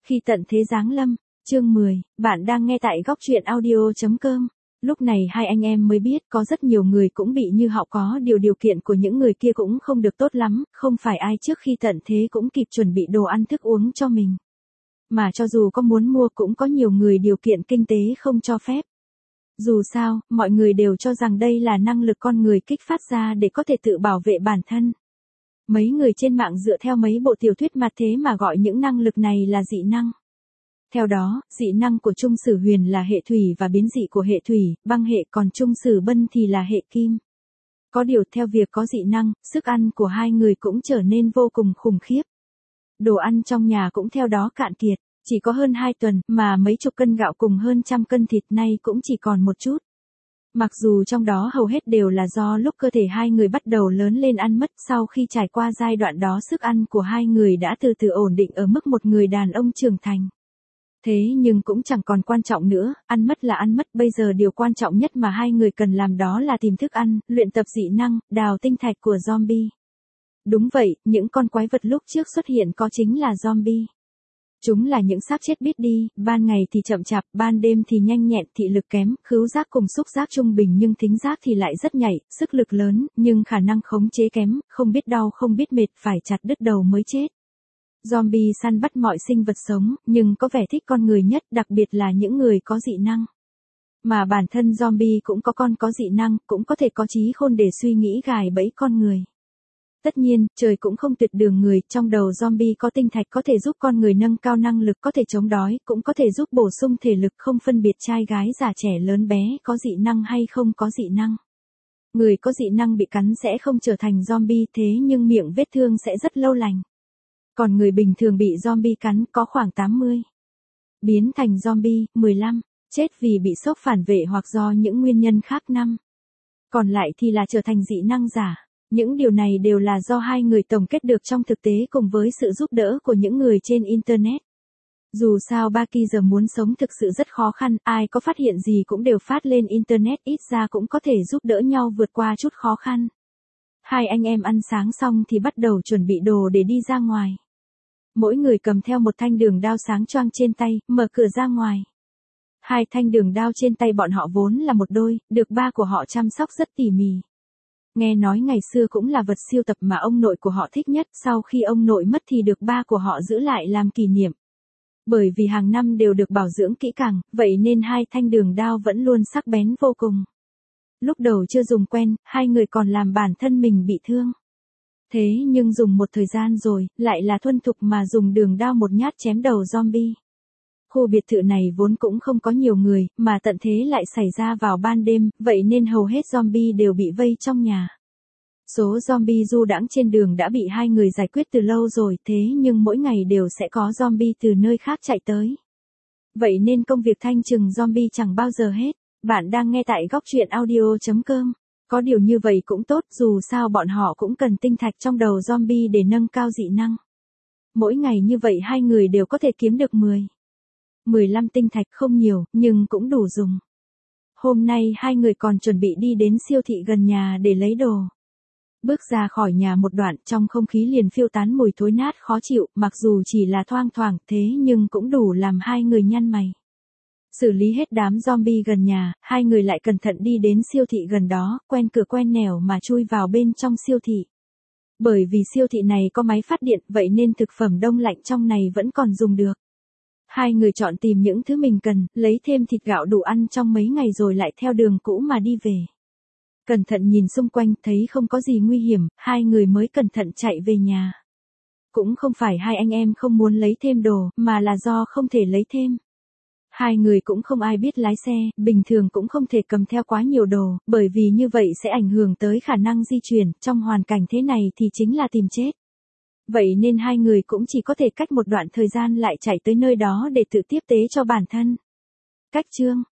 Khi tận thế giáng lâm, chương 10, bạn đang nghe tại góc truyện audio.com. Lúc này hai anh em mới biết có rất nhiều người cũng bị như họ, có điều kiện của những người kia cũng không được tốt lắm, không phải ai trước khi tận thế cũng kịp chuẩn bị đồ ăn thức uống cho mình. Mà cho dù có muốn mua cũng có nhiều người điều kiện kinh tế không cho phép. Dù sao, mọi người đều cho rằng đây là năng lực con người kích phát ra để có thể tự bảo vệ bản thân. Mấy người trên mạng dựa theo mấy bộ tiểu thuyết mặt thế mà gọi những năng lực này là dị năng. Theo đó, dị năng của Trung Sử Huyền là hệ thủy và biến dị của hệ thủy, băng hệ, còn Trung Sử Bân thì là hệ kim. Có điều theo việc có dị năng, sức ăn của hai người cũng trở nên vô cùng khủng khiếp. Đồ ăn trong nhà cũng theo đó cạn kiệt, chỉ có hơn 2 tuần mà mấy chục cân gạo cùng hơn trăm cân thịt nay cũng chỉ còn một chút. Mặc dù trong đó hầu hết đều là do lúc cơ thể hai người bắt đầu lớn lên ăn mất, sau khi trải qua giai đoạn đó sức ăn của hai người đã từ từ ổn định ở mức một người đàn ông trưởng thành. Thế nhưng cũng chẳng còn quan trọng nữa, ăn mất là ăn mất, bây giờ điều quan trọng nhất mà hai người cần làm đó là tìm thức ăn, luyện tập dị năng, đào tinh thạch của zombie. Đúng vậy, những con quái vật lúc trước xuất hiện có chính là zombie. Chúng là những xác chết biết đi, ban ngày thì chậm chạp, ban đêm thì nhanh nhẹn, thị lực kém, khứu giác cùng xúc giác trung bình nhưng thính giác thì lại rất nhạy, sức lực lớn, nhưng khả năng khống chế kém, không biết đau không biết mệt, phải chặt đứt đầu mới chết. Zombie săn bắt mọi sinh vật sống, nhưng có vẻ thích con người nhất, đặc biệt là những người có dị năng. Mà bản thân zombie cũng có dị năng, cũng có thể có trí khôn để suy nghĩ gài bẫy con người. Tất nhiên, trời cũng không tuyệt đường người, trong đầu zombie có tinh thạch có thể giúp con người nâng cao năng lực, có thể chống đói, cũng có thể giúp bổ sung thể lực, không phân biệt trai gái già trẻ lớn bé, có dị năng hay không có dị năng. Người có dị năng bị cắn sẽ không trở thành zombie, thế nhưng miệng vết thương sẽ rất lâu lành. Còn người bình thường bị zombie cắn có khoảng 80. Biến thành zombie, 15. Chết vì bị sốc phản vệ hoặc do những nguyên nhân khác 5. Còn lại thì là trở thành dị năng giả. Những điều này đều là do hai người tổng kết được trong thực tế cùng với sự giúp đỡ của những người trên Internet. Dù sao Baki giờ muốn sống thực sự rất khó khăn, ai có phát hiện gì cũng đều phát lên Internet, ít ra cũng có thể giúp đỡ nhau vượt qua chút khó khăn. Hai anh em ăn sáng xong thì bắt đầu chuẩn bị đồ để đi ra ngoài. Mỗi người cầm theo một thanh đường đao sáng choang trên tay, mở cửa ra ngoài. Hai thanh đường đao trên tay bọn họ vốn là một đôi, được ba của họ chăm sóc rất tỉ mỉ. Nghe nói ngày xưa cũng là vật siêu tập mà ông nội của họ thích nhất, sau khi ông nội mất thì được ba của họ giữ lại làm kỷ niệm. Bởi vì hàng năm đều được bảo dưỡng kỹ càng, vậy nên hai thanh đường đao vẫn luôn sắc bén vô cùng. Lúc đầu chưa dùng quen, hai người còn làm bản thân mình bị thương. Thế nhưng dùng một thời gian rồi, lại là thuần thục mà dùng đường đao một nhát chém đầu zombie. Khu biệt thự này vốn cũng không có nhiều người, mà tận thế lại xảy ra vào ban đêm, vậy nên hầu hết zombie đều bị vây trong nhà. Số zombie du đãng trên đường đã bị hai người giải quyết từ lâu rồi, thế nhưng mỗi ngày đều sẽ có zombie từ nơi khác chạy tới. Vậy nên công việc thanh trừng zombie chẳng bao giờ hết. Bạn đang nghe tại góc truyện audio.com. Có điều như vậy cũng tốt, dù sao bọn họ cũng cần tinh thạch trong đầu zombie để nâng cao dị năng. Mỗi ngày như vậy hai người đều có thể kiếm được 15 tinh thạch, không nhiều, nhưng cũng đủ dùng. Hôm nay hai người còn chuẩn bị đi đến siêu thị gần nhà để lấy đồ. Bước ra khỏi nhà một đoạn, trong không khí liền phiêu tán mùi thối nát khó chịu, mặc dù chỉ là thoang thoảng, thế nhưng cũng đủ làm hai người nhăn mày. Xử lý hết đám zombie gần nhà, hai người lại cẩn thận đi đến siêu thị gần đó, quen cửa quen nẻo mà chui vào bên trong siêu thị. Bởi vì siêu thị này có máy phát điện, vậy nên thực phẩm đông lạnh trong này vẫn còn dùng được. Hai người chọn tìm những thứ mình cần, lấy thêm thịt gạo đủ ăn trong mấy ngày rồi lại theo đường cũ mà đi về. Cẩn thận nhìn xung quanh, thấy không có gì nguy hiểm, hai người mới cẩn thận chạy về nhà. Cũng không phải hai anh em không muốn lấy thêm đồ, mà là do không thể lấy thêm. Hai người cũng không ai biết lái xe, bình thường cũng không thể cầm theo quá nhiều đồ, bởi vì như vậy sẽ ảnh hưởng tới khả năng di chuyển, trong hoàn cảnh thế này thì chính là tìm chết. Vậy nên hai người cũng chỉ có thể cách một đoạn thời gian lại chạy tới nơi đó để tự tiếp tế cho bản thân. Cách chương